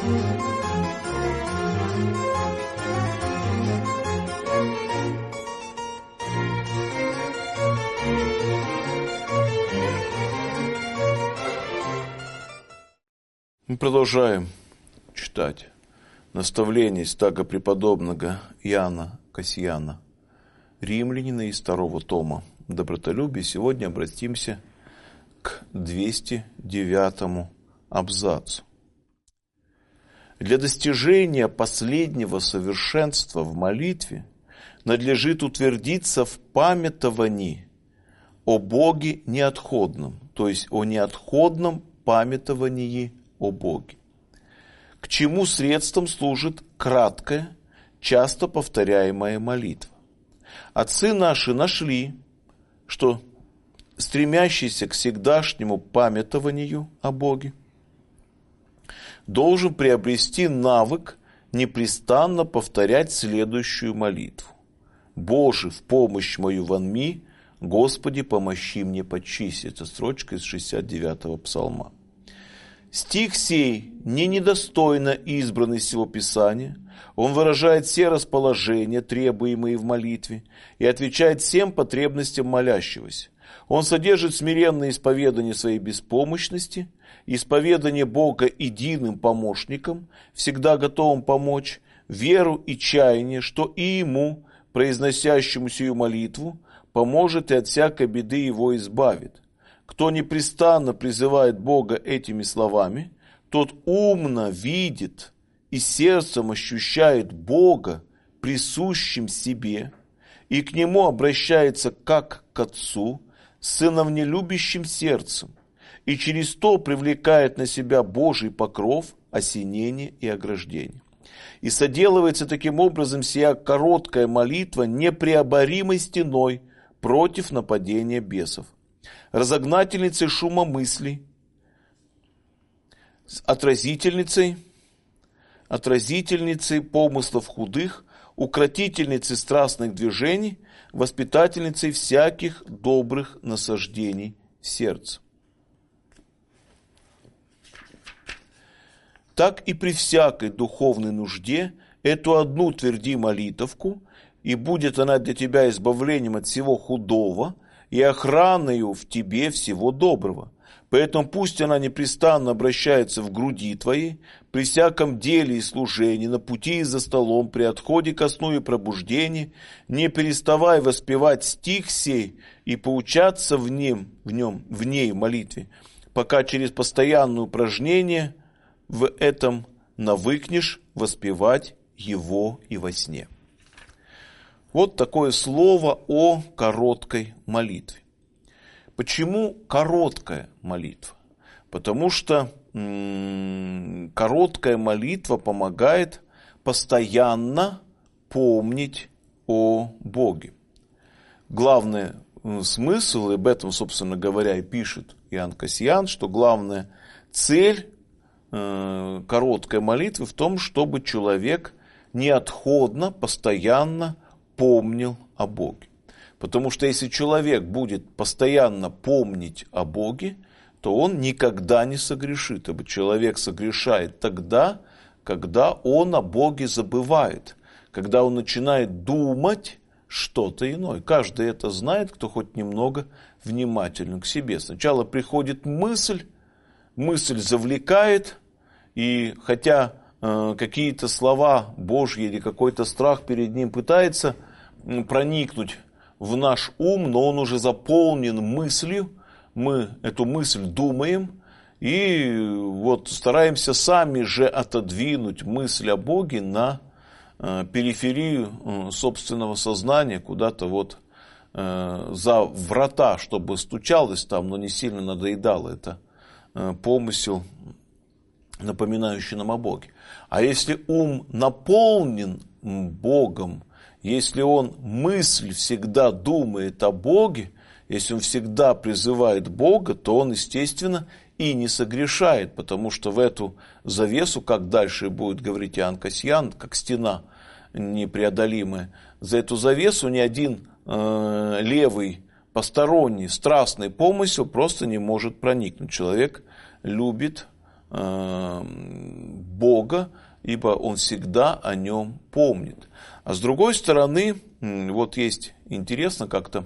Мы продолжаем читать наставление стага преподобного Иоанна Кассиана, римлянина из 2 тома «Добротолюбие». Сегодня обратимся к 209 абзацу. Для достижения последнего совершенства в молитве надлежит утвердиться в памятовании о Боге неотходном, то есть о неотходном памятовании о Боге. К чему средством служит краткая, часто повторяемая молитва. Отцы наши нашли, что стремящийся к всегдашнему памятованию о Боге должен приобрести навык непрестанно повторять следующую молитву. «Боже, в помощь мою вонми, Господи, помощи мне почисть». Это строчка из 69-го псалма. Стих сей не недостойно избранный сего Писания, он выражает все расположения, требуемые в молитве, и отвечает всем потребностям молящегося. Он содержит смиренное исповедание своей беспомощности, исповедание Бога единым помощником, всегда готовым помочь, веру и чаяние, что и ему, произносящему сию молитву, поможет и от всякой беды его избавит. Кто непрестанно призывает Бога этими словами, тот умно видит и сердцем ощущает Бога, присущим себе, и к Нему обращается как к Отцу, Сыном нелюбящим сердцем, и через то привлекает на себя Божий покров, осенение и ограждение. И соделывается таким образом сия короткая молитва непреоборимой стеной против нападения бесов, разогнательницей шума мыслей, отразительницей помыслов худых, укротительницей страстных движений, воспитательницей всяких добрых насаждений в сердце. Так и при всякой духовной нужде эту одну тверди молитовку, и будет она для тебя избавлением от всего худого и охраною в тебе всего доброго. Поэтому пусть она непрестанно обращается в груди твоей, при всяком деле и служении, на пути и за столом, при отходе ко сну и пробуждении, не переставай воспевать стих сей и поучаться в ней молитве, пока через постоянное упражнение в этом навыкнешь воспевать его и во сне. Вот такое слово о короткой молитве. Почему короткая молитва? Потому что короткая молитва помогает постоянно помнить о Боге. Главный смысл, и об этом, собственно говоря, и пишет Иоанн Кассиан, что главная цель короткой молитвы в том, чтобы человек неотходно, постоянно помнил о Боге. Потому что если человек будет постоянно помнить о Боге, то он никогда не согрешит. Ибо человек согрешает тогда, когда он о Боге забывает, когда он начинает думать что-то иное. Каждый это знает, кто хоть немного внимателен к себе. Сначала приходит мысль завлекает, и хотя какие-то слова Божьи или какой-то страх перед ним пытается проникнуть в наш ум, но он уже заполнен мыслью, мы эту мысль думаем, и вот стараемся сами же отодвинуть мысль о Боге на периферию собственного сознания, куда-то вот за врата, чтобы стучалось там, но не сильно надоедало это помысел, напоминающий нам о Боге. А если ум наполнен Богом, если он мысль всегда думает о Боге, если он всегда призывает Бога, то он, естественно, и не согрешает, потому что в эту завесу, как дальше будет говорить Иоанн Кассиан, как стена непреодолимая, за эту завесу ни один левый, посторонний, страстный помысел просто не может проникнуть. Человек любит Бога, ибо он всегда о нем помнит. А с другой стороны, вот есть интересно как-то,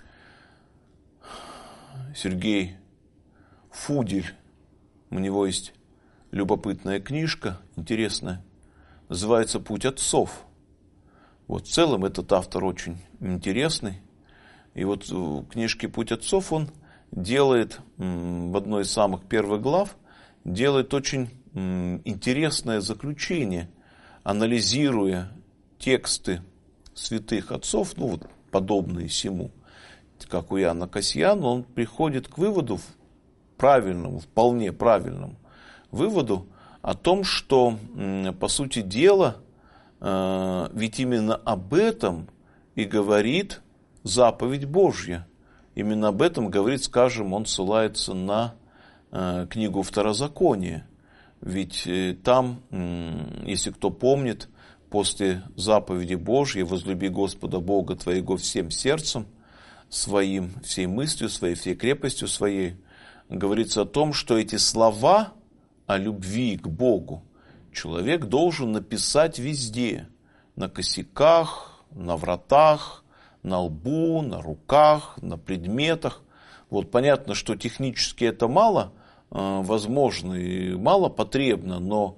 Сергей Фудель, у него есть любопытная книжка, интересная, называется «Путь отцов». Вот в целом этот автор очень интересный. И вот в книжке «Путь отцов» он делает, в одной из самых первых глав, делает очень интересное заключение, анализируя тексты святых отцов, ну вот подобные сему, как у Иоанна Кассиана, он приходит к выводу, правильному, вполне правильному выводу о том, что, по сути дела, ведь именно об этом и говорит заповедь Божья. Именно об этом говорит, скажем, он ссылается на книгу Второзакония. Ведь там, если кто помнит, после заповеди Божьей «возлюби Господа Бога твоего всем сердцем своим, всей мыслью своей, всей крепостью своей», говорится о том, что эти слова о любви к Богу человек должен написать везде, на косяках, на вратах, на лбу, на руках, на предметах. Вот понятно, что технически это мало возможно и мало потребно, но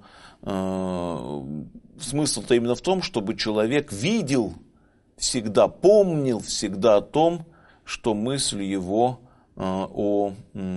смысл-то именно в том, чтобы человек видел, всегда помнил, всегда о том, что мысль его о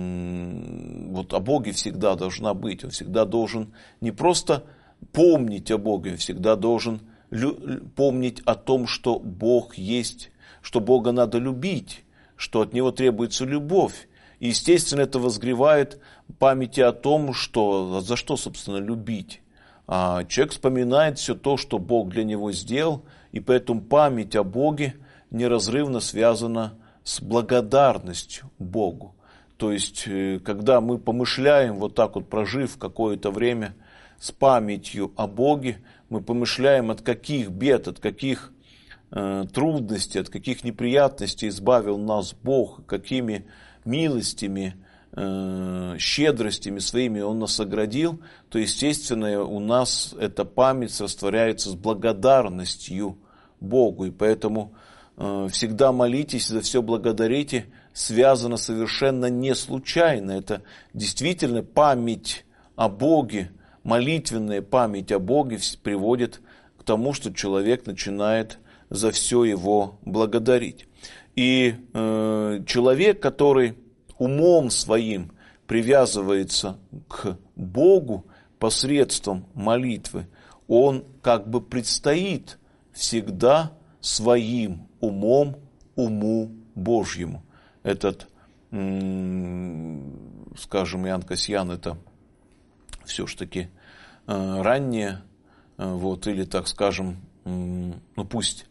Боге всегда должна быть. Он всегда должен не просто помнить о Боге, он всегда должен помнить о том, что Бог есть, что Бога надо любить, что от Него требуется любовь. И, естественно, это возгревает памяти о том, что, за что, собственно, любить. А человек вспоминает все то, что Бог для него сделал, и поэтому память о Боге неразрывно связана с благодарностью Богу. То есть, когда мы помышляем, вот так вот прожив какое-то время с памятью о Боге, мы помышляем, от каких бед, от каких трудностей, от каких неприятностей избавил нас Бог, какими милостями, щедростями своими Он нас оградил, то, естественно, у нас эта память растворяется с благодарностью Богу. И поэтому всегда молитесь, за все благодарите, связано совершенно не случайно. Это действительно память о Боге, молитвенная память о Боге приводит к тому, что человек начинает за все его благодарить. И человек, который умом своим привязывается к Богу посредством молитвы, он как бы предстоит всегда своим умом уму Божьему. Этот, скажем, Иоанн Кассиан, это все-таки раннее, вот, или, так скажем, ну пусть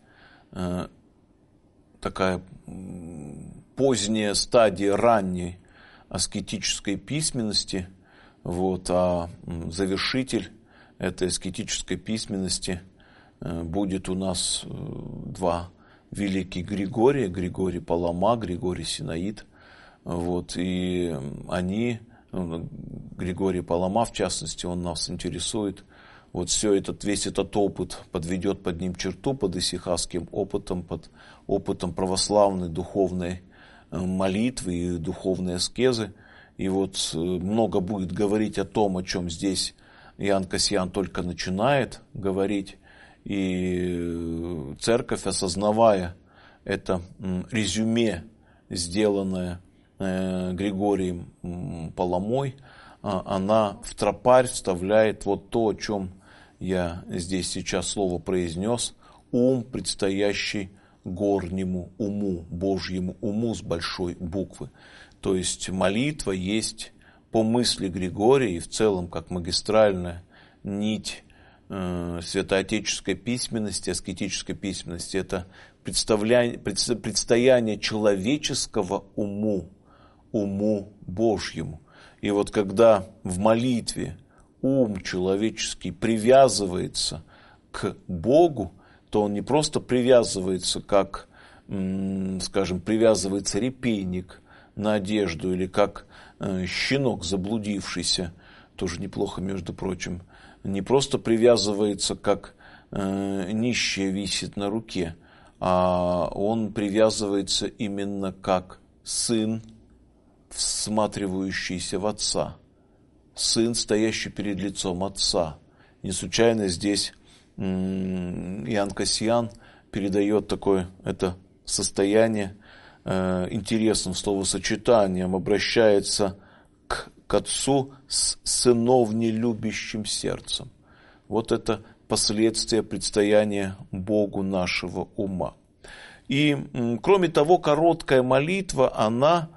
такая поздняя стадия ранней аскетической письменности, вот, а завершитель этой аскетической письменности будет у нас два великих Григория, Григорий Палама, Григорий Синаид, вот, и они, Григорий Палама, в частности, он нас интересует, вот весь этот опыт подведет под ним черту, под исихасским опытом, под опытом православной духовной молитвы и духовной аскезы. И вот много будет говорить о том, о чем здесь Иоанн Кассиан только начинает говорить. И церковь, осознавая это резюме, сделанное Григорием Паламой, она в тропарь вставляет вот то, о чем я здесь сейчас слово произнес: ум, предстоящий горнему уму, Божьему уму с большой буквы. То есть молитва есть, по мысли Григория и в целом как магистральная нить святоотеческой письменности, аскетической письменности, это предстояние человеческого уму Божьему. И вот когда в молитве ум человеческий привязывается к Богу, то он не просто привязывается, как, скажем, привязывается репейник на одежду, или как щенок заблудившийся тоже неплохо, между прочим, не просто привязывается, как нищая висит на руке, а он привязывается именно как сын, всматривающийся в отца, сын, стоящий перед лицом отца. Не случайно здесь Иоанн Кассиан передает такое это состояние интересным словосочетанием, обращается к отцу с сыновнелюбящим сердцем. Вот это последствия предстояния Богу нашего ума. И, кроме того, короткая молитва, она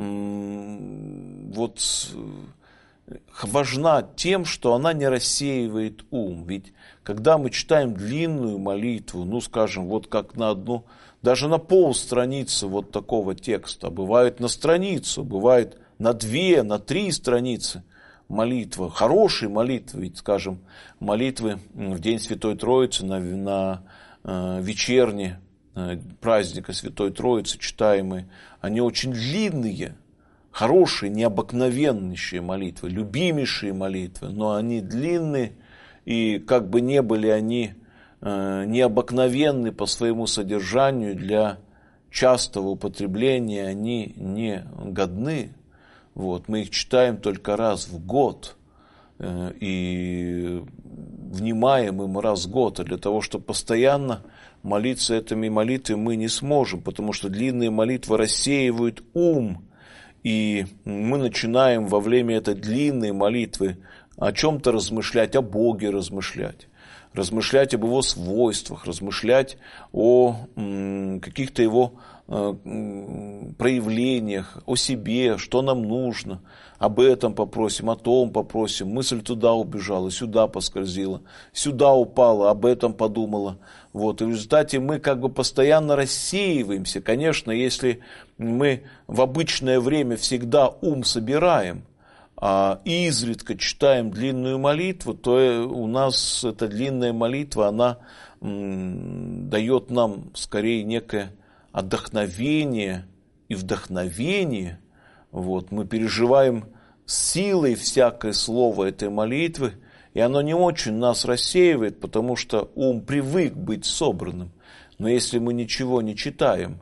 важна тем, что она не рассеивает ум. Ведь когда мы читаем длинную молитву, скажем, вот как на одну, даже на полстраницы вот такого текста, бывает на страницу, бывает на 2, на 3 страницы молитва, хорошие молитвы, ведь, скажем, молитвы в День Святой Троицы, на вечерне праздника Святой Троицы читаемые, они очень длинные, хорошие, необыкновеннейшие молитвы, любимейшие молитвы, но они длинные, и как бы не были они необыкновенны по своему содержанию, для частого употребления они не годны. Мы их читаем только раз в год и внимаем им раз в год. А для того, чтобы постоянно молиться этими молитвами, мы не сможем, потому что длинные молитвы рассеивают ум. И мы начинаем во время этой длинной молитвы о чем-то размышлять, о Боге размышлять об Его свойствах, размышлять о каких-то Его проявлениях, о себе, что нам нужно, об этом попросим, о том попросим, мысль туда убежала, сюда поскользила, сюда упала, об этом подумала. И в результате мы как бы постоянно рассеиваемся. Конечно, если мы в обычное время всегда ум собираем, и изредка читаем длинную молитву, то у нас эта длинная молитва, она дает нам скорее некое отдохновение и вдохновение. Мы переживаем силой всякое слово этой молитвы, и оно не очень нас рассеивает, потому что ум привык быть собранным. Но если мы ничего не читаем,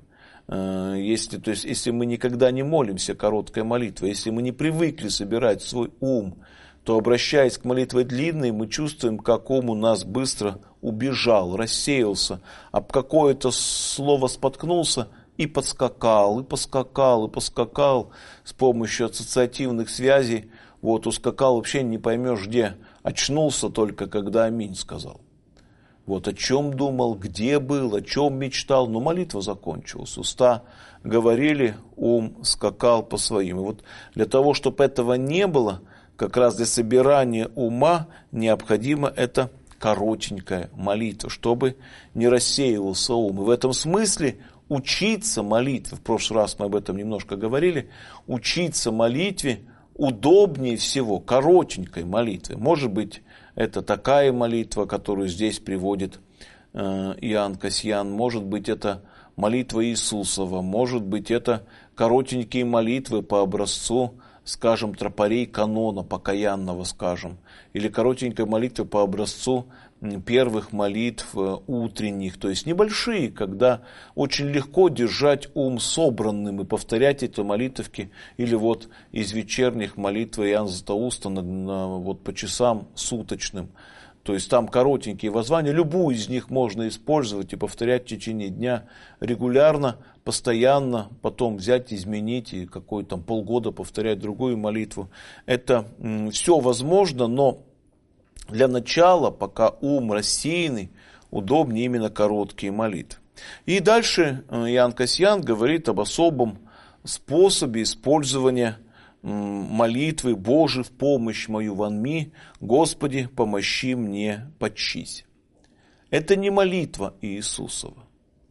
если мы никогда не молимся короткой молитвой, если мы не привыкли собирать свой ум, то, обращаясь к молитве длинной, мы чувствуем, как ум у нас быстро убежал, рассеялся, об какое-то слово споткнулся и подскакал, и поскакал, и поскакал с помощью ассоциативных связей, ускакал, вообще не поймешь где, очнулся только, когда аминь сказал. О чем думал, где был, о чем мечтал, но молитва закончилась. Уста говорили, ум скакал по своим. И для того, чтобы этого не было, как раз для собирания ума необходима эта коротенькая молитва, чтобы не рассеивался ум. И в этом смысле учиться молитве, в прошлый раз мы об этом немножко говорили, учиться молитве удобнее всего коротенькой молитве. Может быть, это такая молитва, которую здесь приводит Иоанн Кассиан. Может быть, это молитва Иисусова. Может быть, это коротенькие молитвы по образцу, скажем, тропарей канона покаянного, скажем. Или коротенькая молитва по образцу первых молитв утренних. То есть небольшие, когда очень легко держать ум собранным и повторять эти молитвки. Или из вечерних молитв Иоанна Златоуста по часам суточным. То есть там коротенькие воззвания, любую из них можно использовать и повторять в течение дня регулярно, постоянно, потом взять, изменить и полгода повторять другую молитву. Это все возможно, но для начала, пока ум рассеянный, удобнее именно короткие молитвы. И дальше Иоанн Кассиан говорит об особом способе использования молитвы «Боже, в помощь мою вонми, Господи, помощи мне, подчись». Это не молитва Иисусова.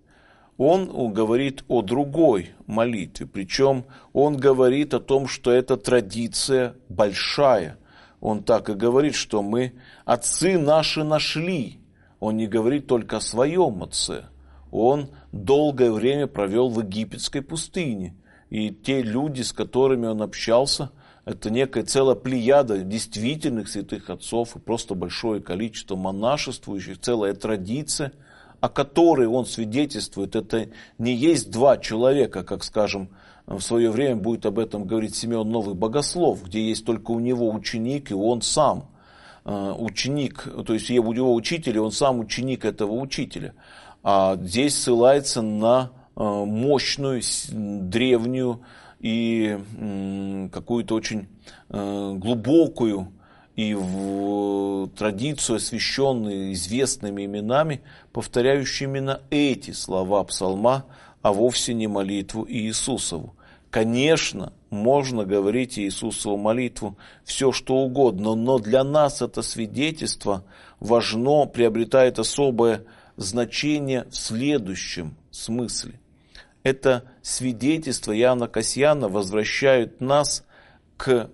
Он говорит о другой молитве, причем он говорит о том, что это традиция большая. Он так и говорит, что мы отцы наши нашли. Он не говорит только о своем отце. Он долгое время провел в египетской пустыне. И те люди, с которыми он общался, Это некая целая плеяда действительных святых отцов и просто большое количество монашествующих, целая традиция, о которой он свидетельствует. Это не есть два человека, как, скажем, в свое время будет об этом говорить Симеон Новый Богослов, где есть только у него ученик и он сам ученик, то есть у него учитель, и он сам ученик этого учителя. А здесь ссылается на мощную, древнюю и какую-то очень глубокую и в традицию, освященную известными именами, повторяющую именно эти слова псалма, а вовсе не молитву Иисусову. Конечно, можно говорить Иисусову молитву все, что угодно, но для нас это свидетельство важно, приобретает особое значение в следующем смысле. Это свидетельство Иоанна Кассиана возвращает нас к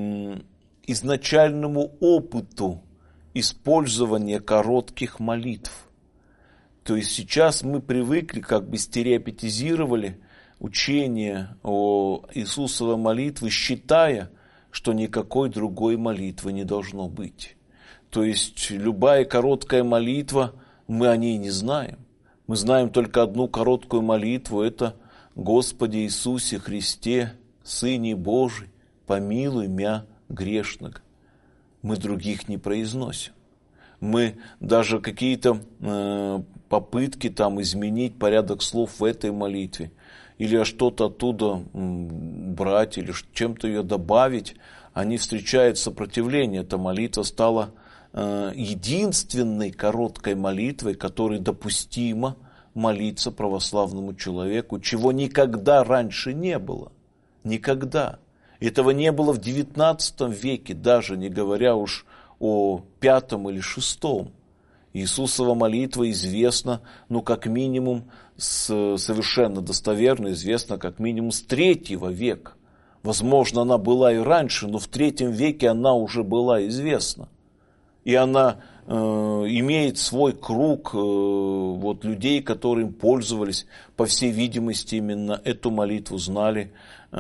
изначальному опыту использования коротких молитв. То есть сейчас мы привыкли, как бы стереотипизировали учение о Иисусовой молитве, считая, что никакой другой молитвы не должно быть. То есть любая короткая молитва, мы о ней не знаем. Мы знаем только одну короткую молитву, это «Господи Иисусе Христе, Сыне Божий, помилуй мя грешного». Мы других не произносим. Мы даже какие-то попытки там изменить порядок слов в этой молитве, или что-то оттуда брать, или чем-то ее добавить, они встречают сопротивление. Эта молитва стала единственной короткой молитвой, которой допустимо молиться православному человеку, чего никогда раньше не было. Никогда. Этого не было в XIX веке, даже не говоря уж о V или VI. Иисусова молитва известна, как минимум, совершенно достоверно известна, как минимум, с III века. Возможно, она была и раньше, но в III веке она уже была известна. И она имеет свой круг людей, которые им пользовались, по всей видимости, именно эту молитву знали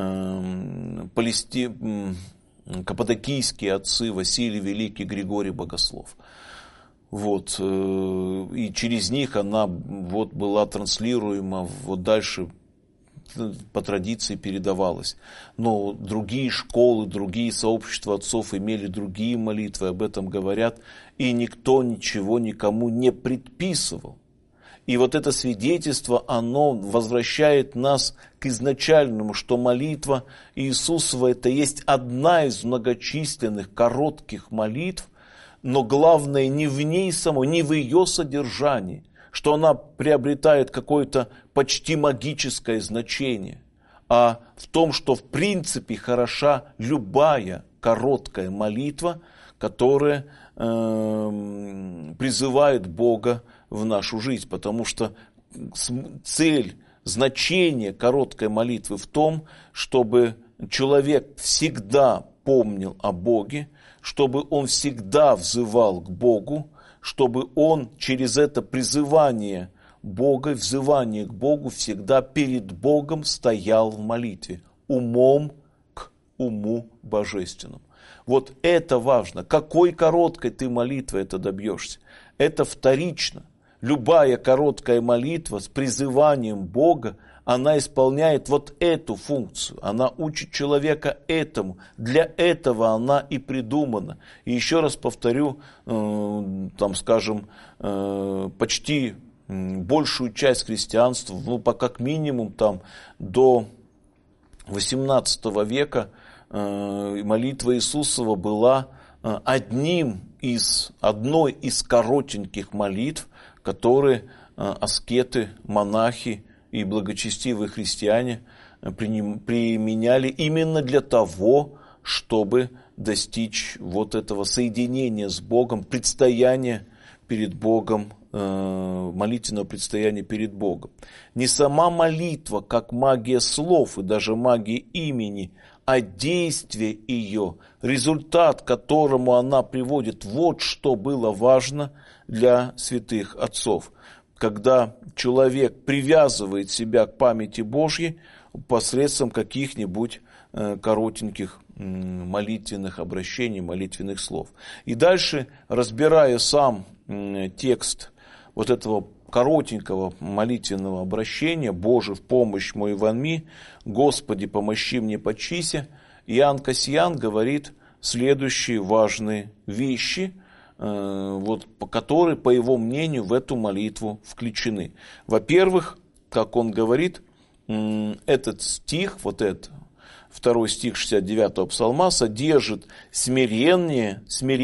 каппадокийские отцы Василий Великий, Григорий Богослов. И через них она была транслируема, дальше по традиции передавалась. Но другие школы, другие сообщества отцов имели другие молитвы, об этом говорят, и никто ничего никому не предписывал. И это свидетельство, оно возвращает нас к изначальному, что молитва Иисусова – это есть одна из многочисленных коротких молитв, но главное не в ней самой, не в ее содержании, что она приобретает какое-то почти магическое значение, а в том, что в принципе хороша любая короткая молитва, которая призывает Бога в нашу жизнь, потому что цель, значение короткой молитвы в том, чтобы человек всегда помнил о Боге, чтобы он всегда взывал к Богу, чтобы он через это призывание Бога, взывание к Богу всегда перед Богом стоял в молитве, умом к уму божественному. Это важно. Какой короткой ты молитвой это добьешься? Это вторично. Любая короткая молитва с призыванием Бога, она исполняет эту функцию. Она учит человека этому. Для этого она и придумана. И еще раз повторю, почти большую часть христианства, как минимум до XVIII века, молитва Иисусова была одной из коротеньких молитв, которые аскеты, монахи и благочестивые христиане применяли именно для того, чтобы достичь этого соединения с Богом, предстояния перед Богом, молитвенного предстояния перед Богом. Не сама молитва, как магия слов и даже магия имени, а действие ее, результат, к которому она приводит, что было важно для святых отцов. Когда человек привязывает себя к памяти Божьей посредством каких-нибудь коротеньких молитвенных обращений, молитвенных слов. И дальше, разбирая сам текст вот этого коротенького молитвенного обращения «Боже, в помощь мою вонми, Господи, помощи мне, почися», Иоанн Кассиан говорит следующие важные вещи, которые, по его мнению, в эту молитву включены. Во-первых, как он говорит, этот стих, вот этот, 2 стих 69-го псалма, содержит смиренное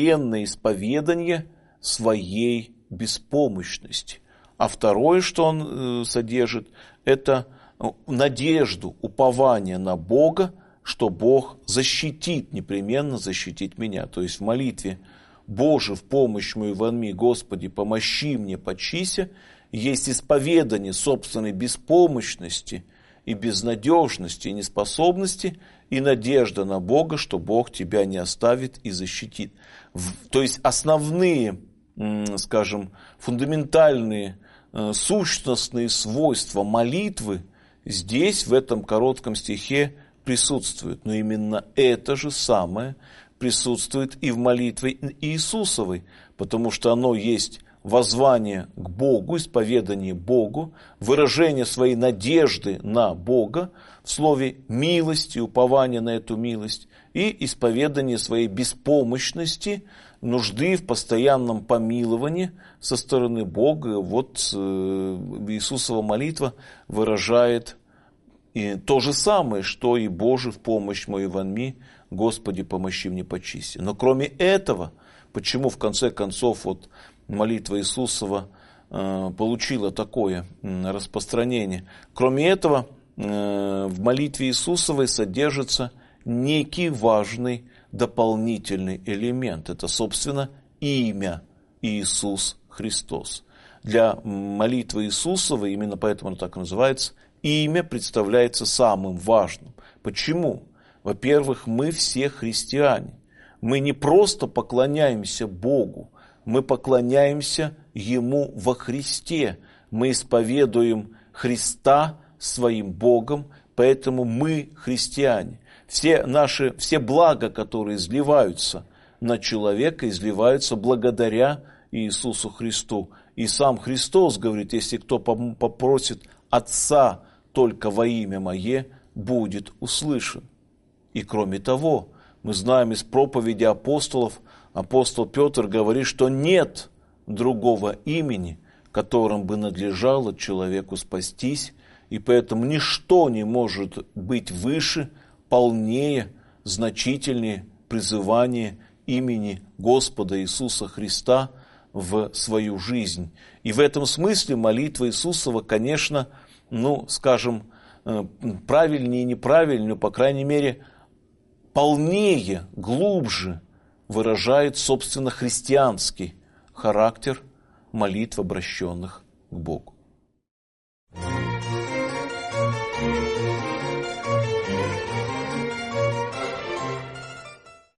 исповедание своей беспомощности. А второе, что он содержит, это надежду, упование на Бога, что Бог защитит, непременно защитит меня. То есть в молитве «Боже, в помощь мою вонми, Господи, помощи мне, почися» есть исповедание собственной беспомощности и безнадежности, и неспособности, и надежда на Бога, что Бог тебя не оставит и защитит. То есть основные, скажем, фундаментальные, сущностные свойства молитвы здесь, в этом коротком стихе, присутствуют. Но именно это же самое присутствует и в молитве Иисусовой, потому что оно есть воззвание к Богу, исповедание Богу, выражение своей надежды на Бога в слове милости, упование на эту милость и исповедание своей беспомощности, нужды в постоянном помиловании со стороны Бога. Вот Иисусова молитва выражает и то же самое, что и «Боже, в помощь мою вонми, Господи, помощи мне, почисти». Но кроме этого, почему в конце концов вот молитва Иисусова получила такое распространение? Кроме этого, в молитве Иисусовой содержится некий важный дополнительный элемент. Это, собственно, имя Иисус Христос. Для молитвы Иисусовой, именно поэтому она так называется, имя представляется самым важным. Почему? Во-первых, мы все христиане. Мы не просто поклоняемся Богу, мы поклоняемся Ему во Христе. Мы исповедуем Христа своим Богом, поэтому мы христиане. Все блага, которые изливаются на человека, изливаются благодаря Иисусу Христу. И сам Христос говорит, если кто попросит Отца только во имя Мое, будет услышан. И кроме того, мы знаем из проповеди апостолов, апостол Петр говорит, что нет другого имени, которым бы надлежало человеку спастись, и поэтому ничто не может быть выше, полнее, значительнее призывания имени Господа Иисуса Христа в свою жизнь. И в этом смысле молитва Иисусова, конечно, правильнее и неправильнее, но, по крайней мере, полнее, глубже выражает, собственно, христианский характер молитв, обращенных к Богу.